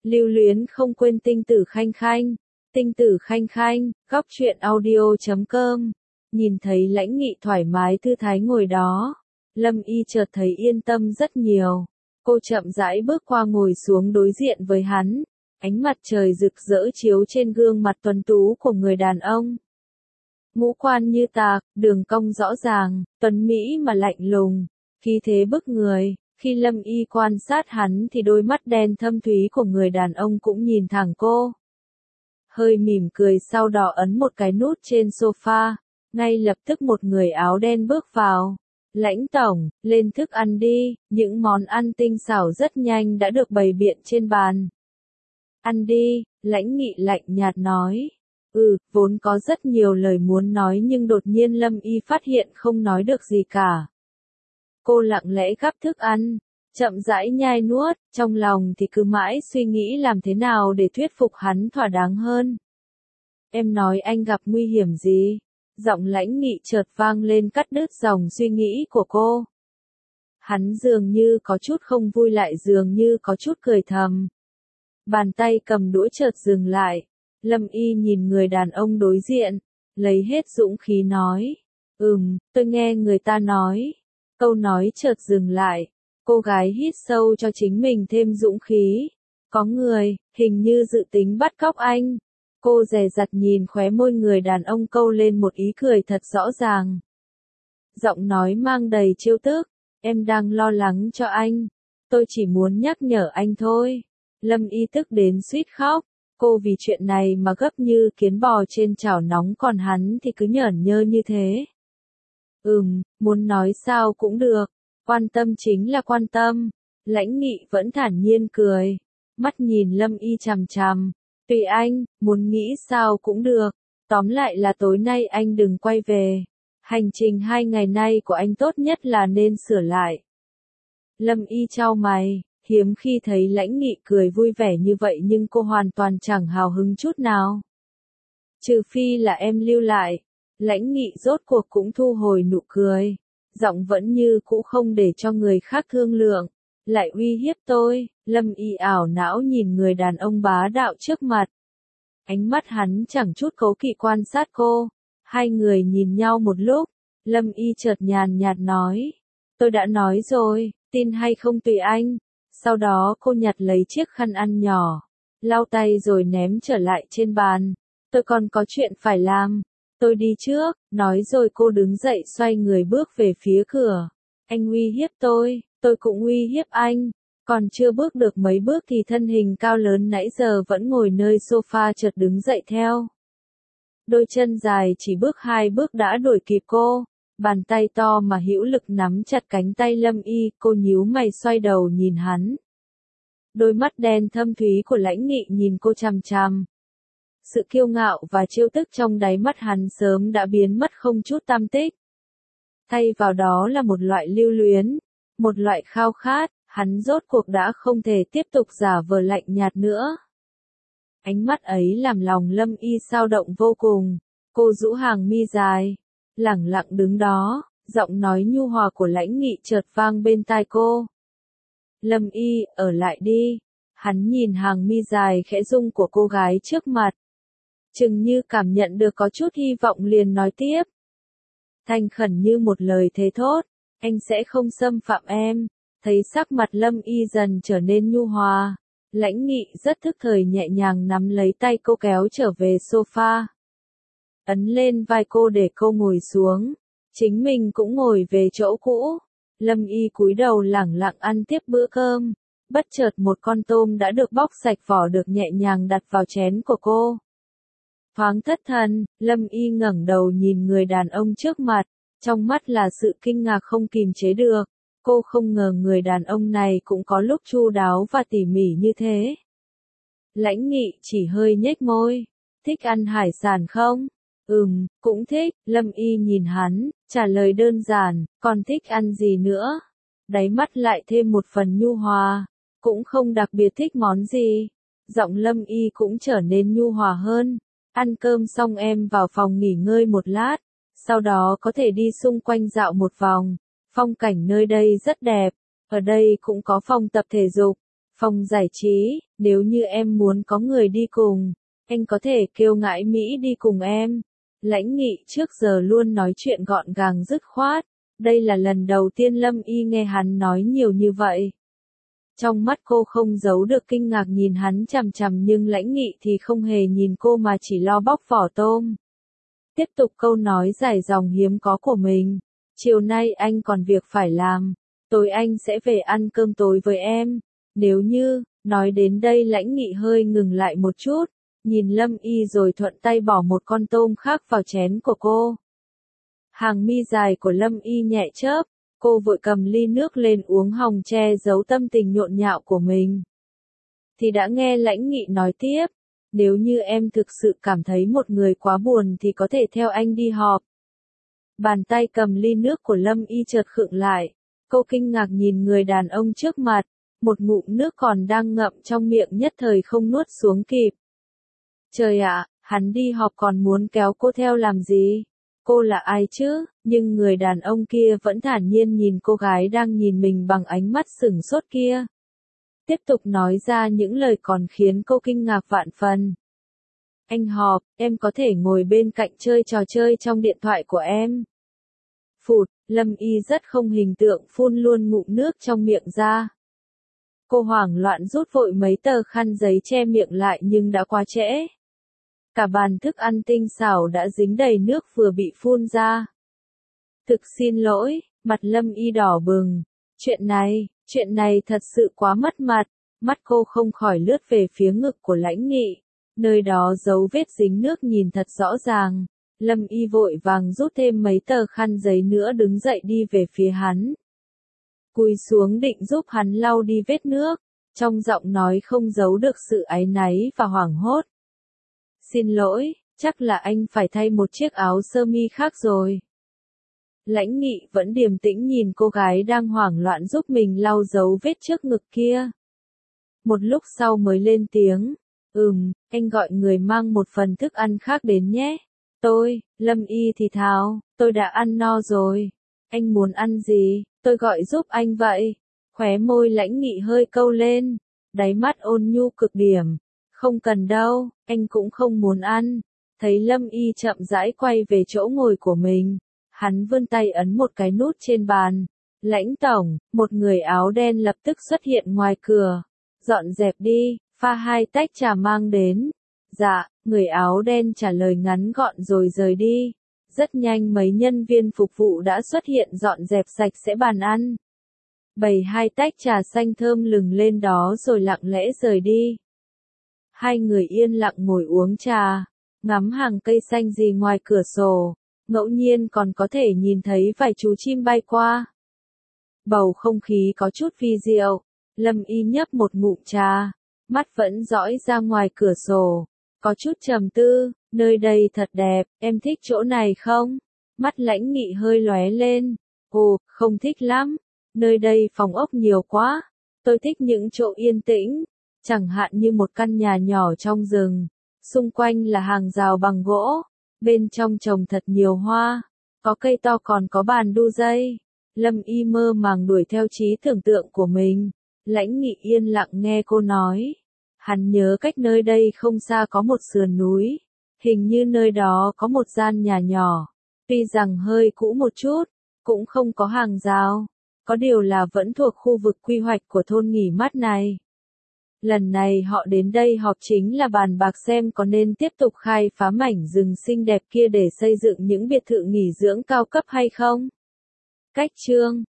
Lưu luyến không quên tinh tử khanh khanh. Tinh tử khanh khanh, góc truyện audio.com. Nhìn thấy Lãnh Nghị thoải mái thư thái ngồi đó, Lâm Y chợt thấy yên tâm rất nhiều. Cô chậm rãi bước qua ngồi xuống đối diện với hắn. Ánh mặt trời rực rỡ chiếu trên gương mặt tuấn tú của người đàn ông. Ngũ quan như tạc, đường cong rõ ràng, tuấn mỹ mà lạnh lùng, khí thế bức người. Khi Lâm Y quan sát hắn thì đôi mắt đen thâm thúy của người đàn ông cũng nhìn thẳng cô. Hơi mỉm cười sau đó ấn một cái nút trên sofa, ngay lập tức một người áo đen bước vào. Lãnh tổng, lên thức ăn đi, những món ăn tinh xảo rất nhanh đã được bày biện trên bàn. Ăn đi, Lãnh Nghị lạnh nhạt nói. Vốn có rất nhiều lời muốn nói nhưng đột nhiên Lâm Y phát hiện không nói được gì cả. Cô lặng lẽ gắp thức ăn, chậm rãi nhai nuốt, trong lòng thì cứ mãi suy nghĩ làm thế nào để thuyết phục hắn thỏa đáng hơn. Em nói anh gặp nguy hiểm gì? Giọng Lãnh Nghị chợt vang lên cắt đứt dòng suy nghĩ của cô. Hắn dường như có chút không vui lại dường như có chút cười thầm. Bàn tay cầm đũa chợt dừng lại. Lâm Y nhìn người đàn ông đối diện, lấy hết dũng khí nói. Tôi nghe người ta nói. Câu nói chợt dừng lại. Cô gái hít sâu cho chính mình thêm dũng khí. Có người, hình như dự tính bắt cóc anh. Cô dè dặt nhìn khóe môi người đàn ông câu lên một ý cười thật rõ ràng. Giọng nói mang đầy trêu tức. Em đang lo lắng cho anh. Tôi chỉ muốn nhắc nhở anh thôi. Lâm Y tức đến suýt khóc. Cô vì chuyện này mà gấp như kiến bò trên chảo nóng còn hắn thì cứ nhởn nhơ như thế. Muốn nói sao cũng được. Quan tâm chính là quan tâm. Lãnh Nghị vẫn thản nhiên cười. Mắt nhìn Lâm Y chằm chằm. Tùy anh, muốn nghĩ sao cũng được. Tóm lại là tối nay anh đừng quay về. Hành trình 2 ngày nay của anh tốt nhất là nên sửa lại. Lâm Y chau mày. Hiếm khi thấy Lãnh Nghị cười vui vẻ như vậy nhưng cô hoàn toàn chẳng hào hứng chút nào. Trừ phi là em lưu lại. Lãnh Nghị rốt cuộc cũng thu hồi nụ cười. Giọng vẫn như cũ không để cho người khác thương lượng. Lại uy hiếp tôi. Lâm Y ảo não nhìn người đàn ông bá đạo trước mặt. Ánh mắt hắn chẳng chút cấu kỵ quan sát cô. Hai người nhìn nhau một lúc. Lâm Y chợt nhàn nhạt nói. Tôi đã nói rồi, tin hay không tùy anh. Sau đó cô nhặt lấy chiếc khăn ăn nhỏ, lau tay rồi ném trở lại trên bàn. Tôi còn có chuyện phải làm. Tôi đi trước, nói rồi cô đứng dậy xoay người bước về phía cửa. Anh uy hiếp tôi cũng uy hiếp anh. Còn chưa bước được mấy bước thì thân hình cao lớn nãy giờ vẫn ngồi nơi sofa chợt đứng dậy theo. Đôi chân dài chỉ bước 2 bước đã đuổi kịp cô. Bàn tay to mà hữu lực nắm chặt cánh tay Lâm Y, cô nhíu mày xoay đầu nhìn hắn. Đôi mắt đen thâm thúy của Lãnh Nghị nhìn cô chằm chằm. Sự kiêu ngạo và trêu tức trong đáy mắt hắn sớm đã biến mất không chút tăm tích. Thay vào đó là một loại lưu luyến, một loại khao khát, hắn rốt cuộc đã không thể tiếp tục giả vờ lạnh nhạt nữa. Ánh mắt ấy làm lòng Lâm Y xao động vô cùng, cô rũ hàng mi dài. Lẳng lặng đứng đó, giọng nói nhu hòa của Lãnh Nghị chợt vang bên tai cô. Lâm Y, ở lại đi. Hắn nhìn hàng mi dài khẽ rung của cô gái trước mặt. Chừng như cảm nhận được có chút hy vọng liền nói tiếp. Thành khẩn như một lời thề thốt, anh sẽ không xâm phạm em. Thấy sắc mặt Lâm Y dần trở nên nhu hòa. Lãnh Nghị rất thức thời nhẹ nhàng nắm lấy tay cô kéo trở về sofa. Ấn lên vai cô để cô ngồi xuống. Chính mình cũng ngồi về chỗ cũ. Lâm Y cúi đầu lẳng lặng ăn tiếp bữa cơm. Bất chợt một con tôm đã được bóc sạch vỏ được nhẹ nhàng đặt vào chén của cô. Thoáng thất thần, Lâm Y ngẩng đầu nhìn người đàn ông trước mặt. Trong mắt là sự kinh ngạc không kìm chế được. Cô không ngờ người đàn ông này cũng có lúc chu đáo và tỉ mỉ như thế. Lãnh Nghị chỉ hơi nhếch môi. Thích ăn hải sản không? Cũng thích. Lâm Y nhìn hắn, trả lời đơn giản, còn thích ăn gì nữa? Đáy mắt lại thêm một phần nhu hòa, cũng không đặc biệt thích món gì. Giọng Lâm Y cũng trở nên nhu hòa hơn. Ăn cơm xong em vào phòng nghỉ ngơi một lát, sau đó có thể đi xung quanh dạo một vòng. Phong cảnh nơi đây rất đẹp, ở đây cũng có phòng tập thể dục, Phòng giải trí, nếu như em muốn có người đi cùng, anh có thể kêu Ngãi Mỹ đi cùng em. Lãnh Nghị trước giờ luôn nói chuyện gọn gàng dứt khoát, đây là lần đầu tiên Lâm Y nghe hắn nói nhiều như vậy. Trong mắt cô không giấu được kinh ngạc nhìn hắn chằm chằm nhưng Lãnh Nghị thì không hề nhìn cô mà chỉ lo bóc vỏ tôm. Tiếp tục câu nói dài dòng hiếm có của mình. Chiều nay anh còn việc phải làm, tối anh sẽ về ăn cơm tối với em. Nếu như, nói đến đây Lãnh Nghị hơi ngừng lại một chút, nhìn Lâm Y rồi thuận tay bỏ một con tôm khác vào chén của cô. Hàng mi dài của Lâm Y nhẹ chớp, cô vội cầm ly nước lên uống hòng che giấu tâm tình nhộn nhạo của mình. Thì đã nghe Lãnh Nghị nói tiếp, nếu như em thực sự cảm thấy một người quá buồn thì có thể theo anh đi họp. Bàn tay cầm ly nước của Lâm Y chợt khựng lại, cô kinh ngạc nhìn người đàn ông trước mặt, một ngụm nước còn đang ngậm trong miệng nhất thời không nuốt xuống kịp. Trời ạ, hắn đi họp còn muốn kéo cô theo làm gì? Cô là ai chứ? Nhưng người đàn ông kia vẫn thản nhiên nhìn cô gái đang nhìn mình bằng ánh mắt sửng sốt kia. Tiếp tục nói ra những lời còn khiến cô kinh ngạc vạn phần. Anh họp, em có thể ngồi bên cạnh chơi trò chơi trong điện thoại của em. Phụt, Lâm Y rất không hình tượng phun luôn ngụm nước trong miệng ra. Cô hoảng loạn rút vội mấy tờ khăn giấy che miệng lại nhưng đã quá trễ. Cả bàn thức ăn tinh xảo đã dính đầy nước vừa bị phun ra. Thực xin lỗi, mặt Lâm Y đỏ bừng. Chuyện này thật sự quá mất mặt. Mắt cô không khỏi lướt về phía ngực của Lãnh Nghị. Nơi đó dấu vết dính nước nhìn thật rõ ràng. Lâm Y vội vàng rút thêm mấy tờ khăn giấy nữa đứng dậy đi về phía hắn. Cúi xuống định giúp hắn lau đi vết nước. Trong giọng nói không giấu được sự áy náy và hoảng hốt. Xin lỗi, chắc là anh phải thay một chiếc áo sơ mi khác rồi. Lãnh Nghị vẫn điềm tĩnh nhìn cô gái đang hoảng loạn giúp mình lau dấu vết trước ngực kia. Một lúc sau mới lên tiếng, anh gọi người mang một phần thức ăn khác đến nhé. Lâm Y thì thào, tôi đã ăn no rồi. Anh muốn ăn gì, tôi gọi giúp anh vậy. Khóe môi Lãnh Nghị hơi câu lên, đáy mắt ôn nhu cực điểm. Không cần đâu, anh cũng không muốn ăn. Thấy Lâm Y chậm rãi quay về chỗ ngồi của mình, hắn vươn tay ấn một cái nút trên bàn. Lãnh tổng, một người áo đen lập tức xuất hiện ngoài cửa. Dọn dẹp đi, pha 2 tách trà mang đến. Dạ, người áo đen trả lời ngắn gọn rồi rời đi. Rất nhanh mấy nhân viên phục vụ đã xuất hiện dọn dẹp sạch sẽ bàn ăn. Bày 2 tách trà xanh thơm lừng lên đó rồi lặng lẽ rời đi. Hai người yên lặng ngồi uống trà, ngắm hàng cây xanh gì ngoài cửa sổ, ngẫu nhiên còn có thể nhìn thấy vài chú chim bay qua. Bầu không khí có chút vi diệu, Lâm Y nhấp một ngụm trà, mắt vẫn dõi ra ngoài cửa sổ, có chút trầm tư, nơi đây thật đẹp, em thích chỗ này không? Mắt Lãnh Nghị hơi lóe lên, không thích lắm, nơi đây phòng ốc nhiều quá, tôi thích những chỗ yên tĩnh. Chẳng hạn như một căn nhà nhỏ trong rừng, xung quanh là hàng rào bằng gỗ, bên trong trồng thật nhiều hoa, có cây to còn có bàn đu dây. Lâm Y mơ màng đuổi theo trí tưởng tượng của mình. Lãnh Nghị yên lặng nghe cô nói. Hắn nhớ cách nơi đây không xa có một sườn núi, hình như nơi đó có một gian nhà nhỏ, tuy rằng hơi cũ một chút, cũng không có hàng rào, có điều là vẫn thuộc khu vực quy hoạch của thôn nghỉ mát này. Lần này họ đến đây họp chính là bàn bạc xem có nên tiếp tục khai phá mảnh rừng xinh đẹp kia để xây dựng những biệt thự nghỉ dưỡng cao cấp hay không. Cách chương